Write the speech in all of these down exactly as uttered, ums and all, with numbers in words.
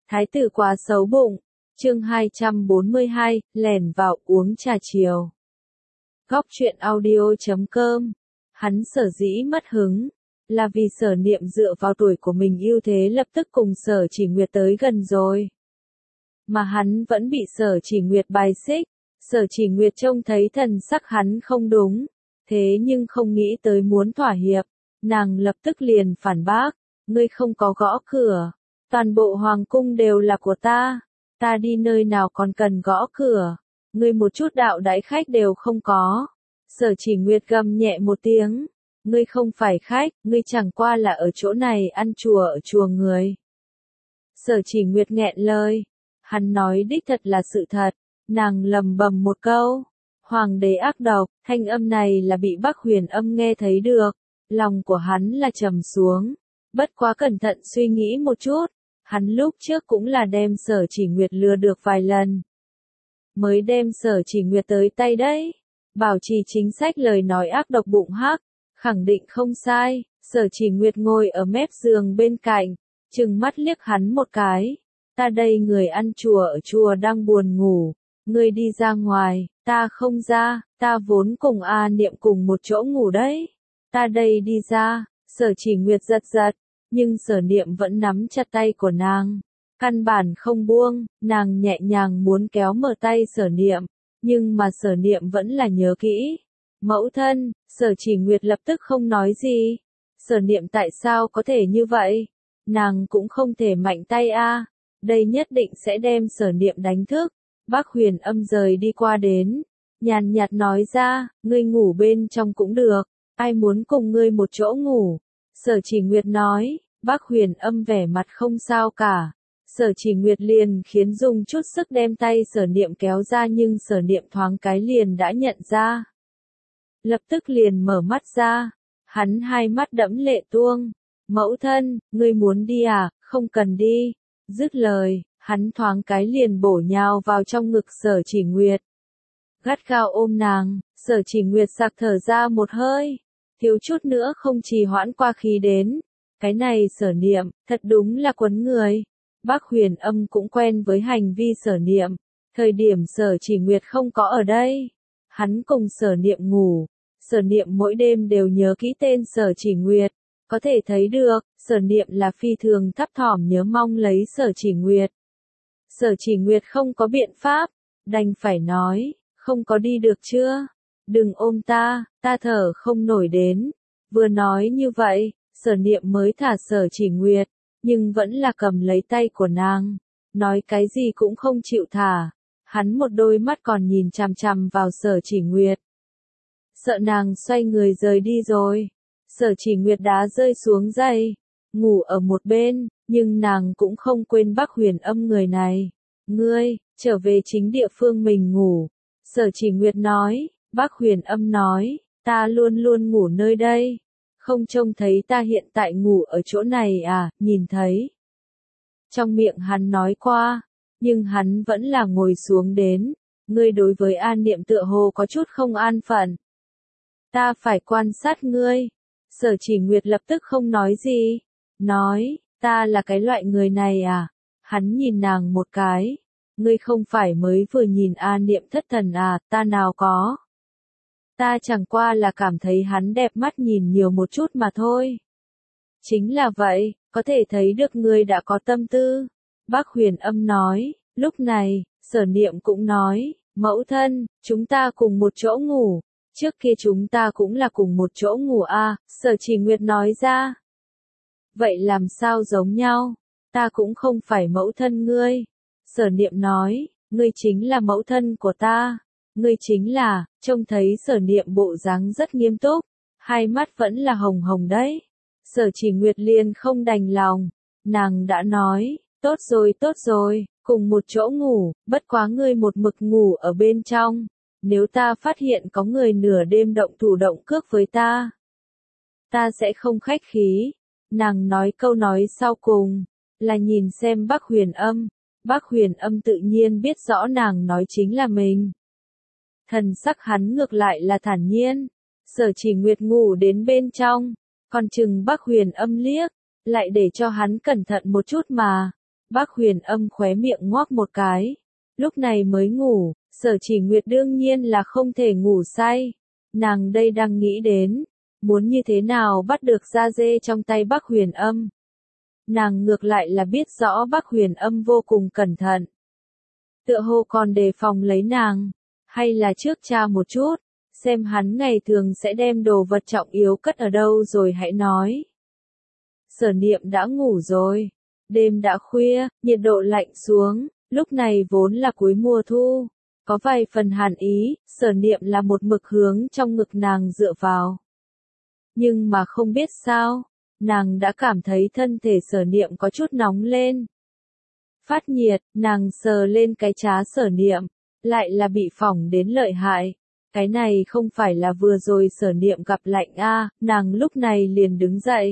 Thái tử quá xấu bụng. Chương hai trăm bốn mươi hai, lẻn vào uống trà chiều. Góc truyện audio chấm com. Hắn sở dĩ mất hứng, là vì Sở Niệm dựa vào tuổi của mình ưu thế lập tức cùng Sở Chỉ Nguyệt tới gần rồi. Mà hắn vẫn bị Sở Chỉ Nguyệt bài xích. Sở Chỉ Nguyệt trông thấy thần sắc hắn không đúng, thế nhưng không nghĩ tới muốn thỏa hiệp, nàng lập tức liền phản bác, ngươi không có gõ cửa, toàn bộ hoàng cung đều là của ta, ta đi nơi nào còn cần gõ cửa, ngươi một chút đạo đãi khách đều không có. Sở Chỉ Nguyệt gầm nhẹ một tiếng, ngươi không phải khách, ngươi chẳng qua là ở chỗ này ăn chùa ở chùa người. Sở Chỉ Nguyệt nghẹn lời, hắn nói đích thật là sự thật, nàng lầm bầm một câu, hoàng đế ác độc, thanh âm này là bị Bắc Huyền Âm nghe thấy được, lòng của hắn là trầm xuống, bất quá cẩn thận suy nghĩ một chút, hắn lúc trước cũng là đem Sở Chỉ Nguyệt lừa được vài lần, mới đem Sở Chỉ Nguyệt tới tay đấy, bảo trì chính sách lời nói ác độc bụng hắc, khẳng định không sai. Sở Chỉ Nguyệt ngồi ở mép giường bên cạnh, trừng mắt liếc hắn một cái, ta đây người ăn chùa ở chùa đang buồn ngủ, ngươi đi ra ngoài, ta không ra, ta vốn cùng A Niệm cùng một chỗ ngủ đấy, ta đây đi ra. Sở Chỉ Nguyệt giật giật, nhưng Sở Niệm vẫn nắm chặt tay của nàng, căn bản không buông, nàng nhẹ nhàng muốn kéo mở tay Sở Niệm, nhưng mà Sở Niệm vẫn là nhớ kỹ. Mẫu thân. Sở Chỉ Nguyệt lập tức không nói gì. Sở Niệm tại sao có thể như vậy? Nàng cũng không thể mạnh tay a, đây nhất định sẽ đem Sở Niệm đánh thức. Bắc Huyền Âm rời đi qua đến, nhàn nhạt nói ra, ngươi ngủ bên trong cũng được, ai muốn cùng ngươi một chỗ ngủ? Sở Chỉ Nguyệt nói. Bắc Huyền Âm vẻ mặt không sao cả. Sở Chỉ Nguyệt liền khiến dùng chút sức đem tay Sở Niệm kéo ra, nhưng Sở Niệm thoáng cái liền đã nhận ra. Lập tức liền mở mắt ra, hắn hai mắt đẫm lệ tuông, mẫu thân, ngươi muốn đi à, không cần đi. Dứt lời, hắn thoáng cái liền bổ nhào vào trong ngực Sở Chỉ Nguyệt. Gắt gao ôm nàng, Sở Chỉ Nguyệt sặc thở ra một hơi, thiếu chút nữa không trì hoãn qua khí đến. Cái này Sở Niệm, thật đúng là quấn người. Bắc Huyền Âm cũng quen với hành vi Sở Niệm, thời điểm Sở Chỉ Nguyệt không có ở đây, hắn cùng Sở Niệm ngủ. Sở Niệm mỗi đêm đều nhớ kỹ tên Sở Chỉ Nguyệt, có thể thấy được, Sở Niệm là phi thường thấp thỏm nhớ mong lấy Sở Chỉ Nguyệt. Sở Chỉ Nguyệt không có biện pháp, đành phải nói, không có đi được chưa? Đừng ôm ta, ta thở không nổi đến. Vừa nói như vậy, Sở Niệm mới thả Sở Chỉ Nguyệt, nhưng vẫn là cầm lấy tay của nàng, nói cái gì cũng không chịu thả. Hắn một đôi mắt còn nhìn chằm chằm vào Sở Chỉ Nguyệt, sợ nàng xoay người rời đi rồi. Sở Chỉ Nguyệt đá rơi xuống giày, ngủ ở một bên, nhưng nàng cũng không quên Bắc Huyền Âm người này. Ngươi, trở về chính địa phương mình ngủ. Sở Chỉ Nguyệt nói. Bắc Huyền Âm nói, ta luôn luôn ngủ nơi đây. Không trông thấy ta hiện tại ngủ ở chỗ này à, nhìn thấy. Trong miệng hắn nói qua, nhưng hắn vẫn là ngồi xuống đến. Ngươi đối với An Niệm tựa hồ có chút không an phận. Ta phải quan sát ngươi. Sở Chỉ Nguyệt lập tức không nói gì. Nói, ta là cái loại người này à? Hắn nhìn nàng một cái. Ngươi không phải mới vừa nhìn An Niệm thất thần à, ta nào có. Ta chẳng qua là cảm thấy hắn đẹp mắt nhìn nhiều một chút mà thôi. Chính là vậy, có thể thấy được ngươi đã có tâm tư. Bắc Huyền Âm nói. Lúc này, Sở Niệm cũng nói, mẫu thân, chúng ta cùng một chỗ ngủ. Trước kia chúng ta cũng là cùng một chỗ ngủ à, Sở Chỉ Nguyệt nói ra. Vậy làm sao giống nhau? Ta cũng không phải mẫu thân ngươi. Sở Niệm nói, ngươi chính là mẫu thân của ta. Ngươi chính là, trông thấy Sở Niệm bộ dáng rất nghiêm túc, hai mắt vẫn là hồng hồng đấy. Sở Chỉ Nguyệt liền không đành lòng, nàng đã nói, tốt rồi tốt rồi, cùng một chỗ ngủ, bất quá ngươi một mực ngủ ở bên trong. Nếu ta phát hiện có người nửa đêm động thủ động cước với ta, ta sẽ không khách khí. Nàng nói câu nói sau cùng, là nhìn xem Bắc Huyền Âm. Bắc Huyền Âm tự nhiên biết rõ nàng nói chính là mình. Thần sắc hắn ngược lại là thản nhiên. Sở Chỉ Nguyệt ngủ đến bên trong, còn chừng Bắc Huyền Âm liếc, lại để cho hắn cẩn thận một chút mà. Bác Huyền Âm khóe miệng ngoác một cái. Lúc này mới ngủ, Sở Chỉ Nguyệt đương nhiên là không thể ngủ say. Nàng đây đang nghĩ đến, muốn như thế nào bắt được da dê trong tay Bác Huyền Âm. Nàng ngược lại là biết rõ Bác Huyền Âm vô cùng cẩn thận. Tựa hồ còn đề phòng lấy nàng, hay là trước tra một chút, xem hắn ngày thường sẽ đem đồ vật trọng yếu cất ở đâu rồi hãy nói. Sở Niệm đã ngủ rồi, đêm đã khuya, nhiệt độ lạnh xuống, lúc này vốn là cuối mùa thu, có vài phần hàn ý, Sở Niệm là một mực hướng trong ngực nàng dựa vào. Nhưng mà không biết sao, nàng đã cảm thấy thân thể Sở Niệm có chút nóng lên. Phát nhiệt, nàng sờ lên cái trá Sở Niệm, lại là bị phỏng đến lợi hại. Cái này không phải là vừa rồi Sở Niệm gặp lạnh a, à, nàng lúc này liền đứng dậy.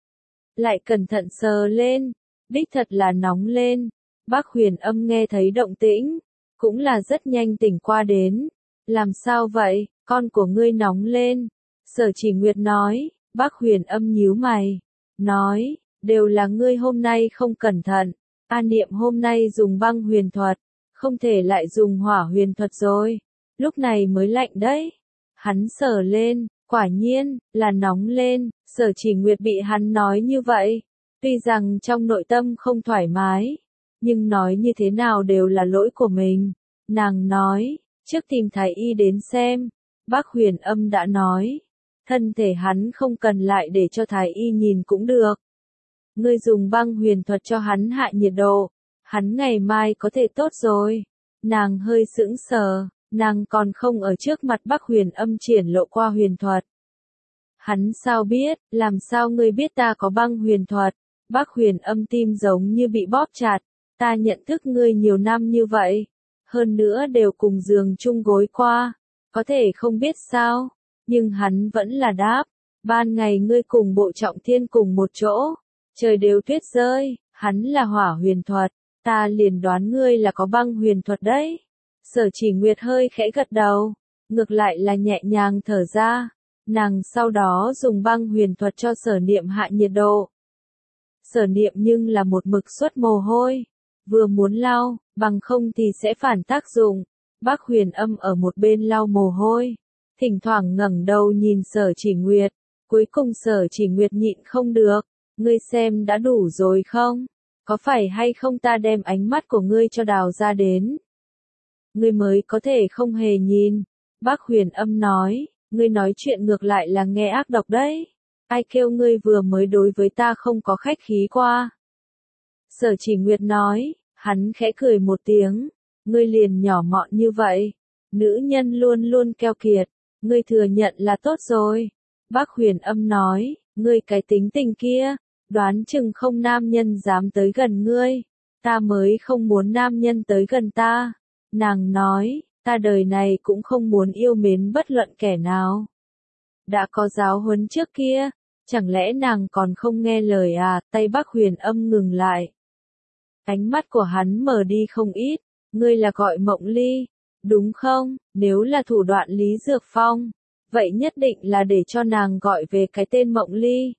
Lại cẩn thận sờ lên, đích thật là nóng lên. Bác Huyền Âm nghe thấy động tĩnh, cũng là rất nhanh tỉnh qua đến. Làm sao vậy, con của ngươi nóng lên? Sở Chỉ Nguyệt nói. Bác Huyền Âm nhíu mày, nói, đều là ngươi hôm nay không cẩn thận. A Niệm hôm nay dùng băng huyền thuật, không thể lại dùng hỏa huyền thuật rồi. Lúc này mới lạnh đấy. Hắn sờ lên, quả nhiên, là nóng lên. Sở Chỉ Nguyệt bị hắn nói như vậy, tuy rằng trong nội tâm không thoải mái, nhưng nói như thế nào đều là lỗi của mình. Nàng nói, trước tìm thái y đến xem. Bác Huyền Âm đã nói, thân thể hắn không cần lại để cho thái y nhìn cũng được. Ngươi dùng băng huyền thuật cho hắn hạ nhiệt độ, hắn ngày mai có thể tốt rồi. Nàng hơi sững sờ, nàng còn không ở trước mặt Bác Huyền Âm triển lộ qua huyền thuật. Hắn sao biết, làm sao ngươi biết ta có băng huyền thuật? Bác Huyền Âm tim giống như bị bóp chặt, ta nhận thức ngươi nhiều năm như vậy, hơn nữa đều cùng giường chung gối qua, có thể không biết sao, nhưng hắn vẫn là đáp, ban ngày ngươi cùng Bộ Trọng Thiên cùng một chỗ, trời đều tuyết rơi, hắn là hỏa huyền thuật, ta liền đoán ngươi là có băng huyền thuật đấy. Sở Chỉ Nguyệt hơi khẽ gật đầu, ngược lại là nhẹ nhàng thở ra, nàng sau đó dùng băng huyền thuật cho Sở Niệm hạ nhiệt độ. Sở Niệm nhưng là một mực xuất mồ hôi, vừa muốn lau, bằng không thì sẽ phản tác dụng. Bác Huyền Âm ở một bên lau mồ hôi, thỉnh thoảng ngẩng đầu nhìn Sở Chỉ Nguyệt, cuối cùng Sở Chỉ Nguyệt nhịn không được, ngươi xem đã đủ rồi không? Có phải hay không ta đem ánh mắt của ngươi cho đào ra đến? Ngươi mới có thể không hề nhìn. Bác Huyền Âm nói, ngươi nói chuyện ngược lại là nghe ác độc đấy. Ai kêu ngươi vừa mới đối với ta không có khách khí qua? Sở Chỉ Nguyệt nói, hắn khẽ cười một tiếng, ngươi liền nhỏ mọn như vậy. Nữ nhân luôn luôn keo kiệt, ngươi thừa nhận là tốt rồi. Bác Huyền Âm nói, ngươi cái tính tình kia, đoán chừng không nam nhân dám tới gần ngươi, ta mới không muốn nam nhân tới gần ta. Nàng nói, ta đời này cũng không muốn yêu mến bất luận kẻ nào. Đã có giáo huấn trước kia, chẳng lẽ nàng còn không nghe lời à? Tay Bác Huyền Âm ngừng lại. Ánh mắt của hắn mở đi không ít, ngươi là gọi Mộng Ly, đúng không? Nếu là thủ đoạn Lý Dược Phong, vậy nhất định là để cho nàng gọi về cái tên Mộng Ly.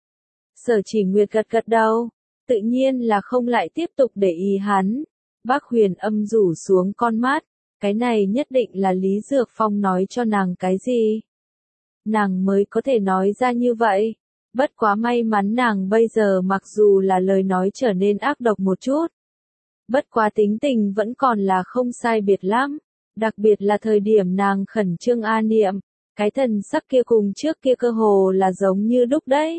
Sở Chỉ Nguyệt gật gật đầu, tự nhiên là không lại tiếp tục để ý hắn. Bác Huyền Âm rủ xuống con mắt, cái này nhất định là Lý Dược Phong nói cho nàng cái gì? Nàng mới có thể nói ra như vậy. Bất quá may mắn nàng bây giờ mặc dù là lời nói trở nên ác độc một chút, bất quá tính tình vẫn còn là không sai biệt lắm, đặc biệt là thời điểm nàng khẩn trương A Niệm, cái thần sắc kia cùng trước kia cơ hồ là giống như đúc đấy.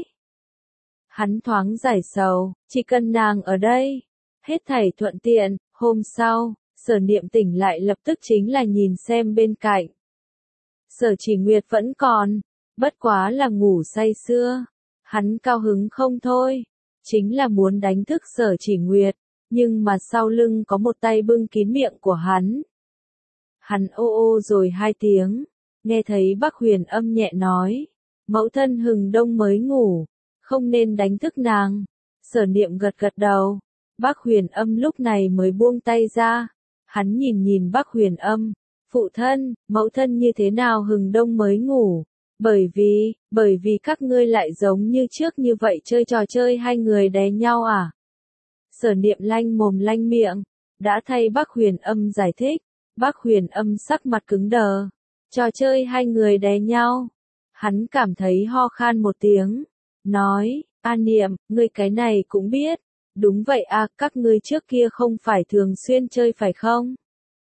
Hắn thoáng giải sầu, chỉ cần nàng ở đây, hết thảy thuận tiện. Hôm sau, Sở Niệm tỉnh lại lập tức chính là nhìn xem bên cạnh. Sở Chỉ Nguyệt vẫn còn, bất quá là ngủ say sưa. Hắn cao hứng không thôi, chính là muốn đánh thức Sở Chỉ Nguyệt, nhưng mà sau lưng có một tay bưng kín miệng của hắn. Hắn ô ô rồi hai tiếng, nghe thấy Bác Huyền Âm nhẹ nói, mẫu thân hừng đông mới ngủ, không nên đánh thức nàng. Sở Niệm gật gật đầu, Bác Huyền Âm lúc này mới buông tay ra, hắn nhìn nhìn Bác Huyền Âm, phụ thân, mẫu thân như thế nào hừng đông mới ngủ? Bởi vì, bởi vì các ngươi lại giống như trước như vậy chơi trò chơi hai người đè nhau à? Sở Niệm lanh mồm lanh miệng, đã thay Bác Huyền Âm giải thích. Bác Huyền Âm sắc mặt cứng đờ. Trò chơi hai người đè nhau. Hắn cảm thấy ho khan một tiếng. Nói, A Niệm, ngươi cái này cũng biết. Đúng vậy à, các ngươi trước kia không phải thường xuyên chơi phải không?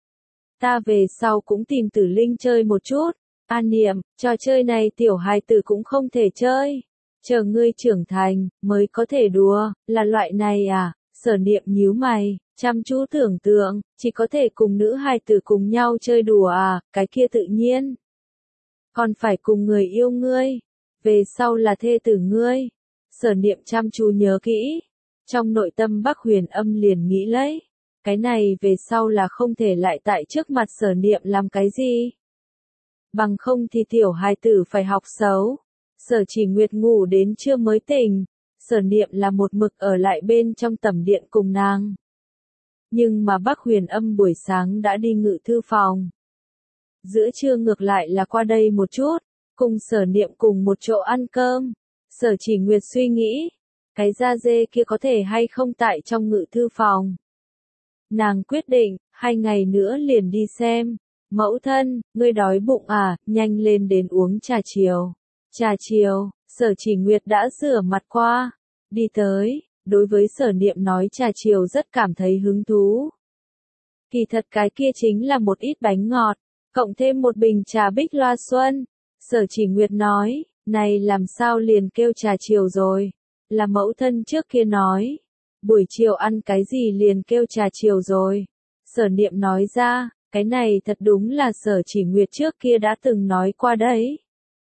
Ta về sau cũng tìm Tử Linh chơi một chút. A Niệm, trò chơi này tiểu hài tử cũng không thể chơi. Chờ ngươi trưởng thành, mới có thể đùa, là loại này à? Sở Niệm nhíu mày, chăm chú tưởng tượng, chỉ có thể cùng nữ hài tử cùng nhau chơi đùa à, cái kia tự nhiên. Còn phải cùng người yêu ngươi, về sau là thê tử ngươi. Sở Niệm chăm chú nhớ kỹ. Trong nội tâm Bác Huyền Âm liền nghĩ lấy, cái này về sau là không thể lại tại trước mặt Sở Niệm làm cái gì. Bằng không thì tiểu hài tử phải học xấu. Sở Chỉ Nguyệt ngủ đến trưa mới tỉnh, Sở Niệm là một mực ở lại bên trong tẩm điện cùng nàng. Nhưng mà Bác Huyền Âm buổi sáng đã đi ngự thư phòng. Giữa trưa ngược lại là qua đây một chút, cùng Sở Niệm cùng một chỗ ăn cơm. Sở Chỉ Nguyệt suy nghĩ, cái da dê kia có thể hay không tại trong ngự thư phòng. Nàng quyết định, hai ngày nữa liền đi xem. Mẫu thân, ngươi đói bụng à, nhanh lên đến uống trà chiều. Trà chiều, Sở Chỉ Nguyệt đã rửa mặt qua, đi tới, đối với Sở Niệm nói trà chiều rất cảm thấy hứng thú. Kỳ thật cái kia chính là một ít bánh ngọt, cộng thêm một bình trà Bích Loa Xuân. Sở Chỉ Nguyệt nói, này làm sao liền kêu trà chiều rồi, là mẫu thân trước kia nói, buổi chiều ăn cái gì liền kêu trà chiều rồi. Sở Niệm nói ra, cái này thật đúng là Sở Chỉ Nguyệt trước kia đã từng nói qua đấy.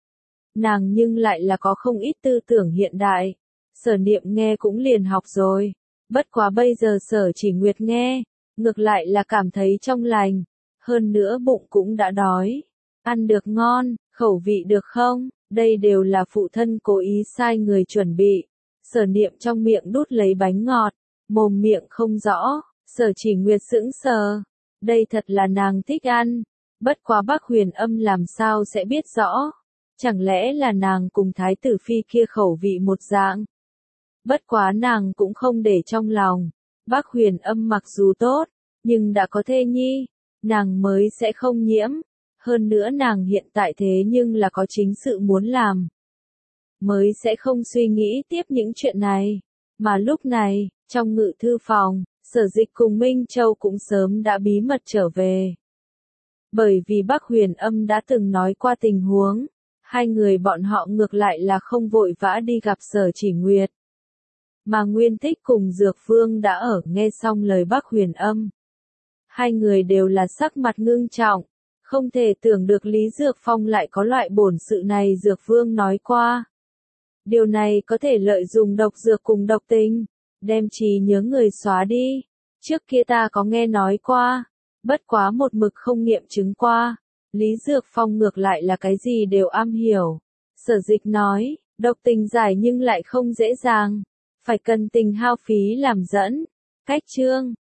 Nàng nhưng lại là có không ít tư tưởng hiện đại. Sở Niệm nghe cũng liền học rồi. Bất quá bây giờ Sở Chỉ Nguyệt nghe, ngược lại là cảm thấy trong lành. Hơn nữa bụng cũng đã đói. Ăn được ngon, khẩu vị được không? Đây đều là phụ thân cố ý sai người chuẩn bị. Sở Niệm trong miệng đút lấy bánh ngọt, mồm miệng không rõ. Sở Chỉ Nguyệt sững sờ. Đây thật là nàng thích ăn. Bất quá Bác Huyền Âm làm sao sẽ biết rõ. Chẳng lẽ là nàng cùng Thái tử Phi kia khẩu vị một dạng? Bất quá nàng cũng không để trong lòng. Bác Huyền Âm mặc dù tốt, nhưng đã có thê nhi, nàng mới sẽ không nhiễm. Hơn nữa nàng hiện tại thế nhưng là có chính sự muốn làm. Mới sẽ không suy nghĩ tiếp những chuyện này. Mà lúc này, trong ngự thư phòng, Sở Dịch cùng Minh Châu cũng sớm đã bí mật trở về. Bởi vì Bác Huyền Âm đã từng nói qua tình huống. Hai người bọn họ ngược lại là không vội vã đi gặp Sở Chỉ Nguyệt. Mà Nguyên Thích cùng Dược Vương đã ở nghe xong lời Bác Huyền Âm. Hai người đều là sắc mặt ngưng trọng. Không thể tưởng được Lý Dược Phong lại có loại bổn sự này Dược Vương nói qua. Điều này có thể lợi dụng độc dược cùng độc tình. Đem trí nhớ người xóa đi. Trước kia ta có nghe nói qua. Bất quá một mực không nghiệm chứng qua. Lý Dược Phong ngược lại là cái gì đều am hiểu. Sở Dịch nói, độc tình giải nhưng lại không dễ dàng. Phải cần tình hao phí làm dẫn. Cách chương,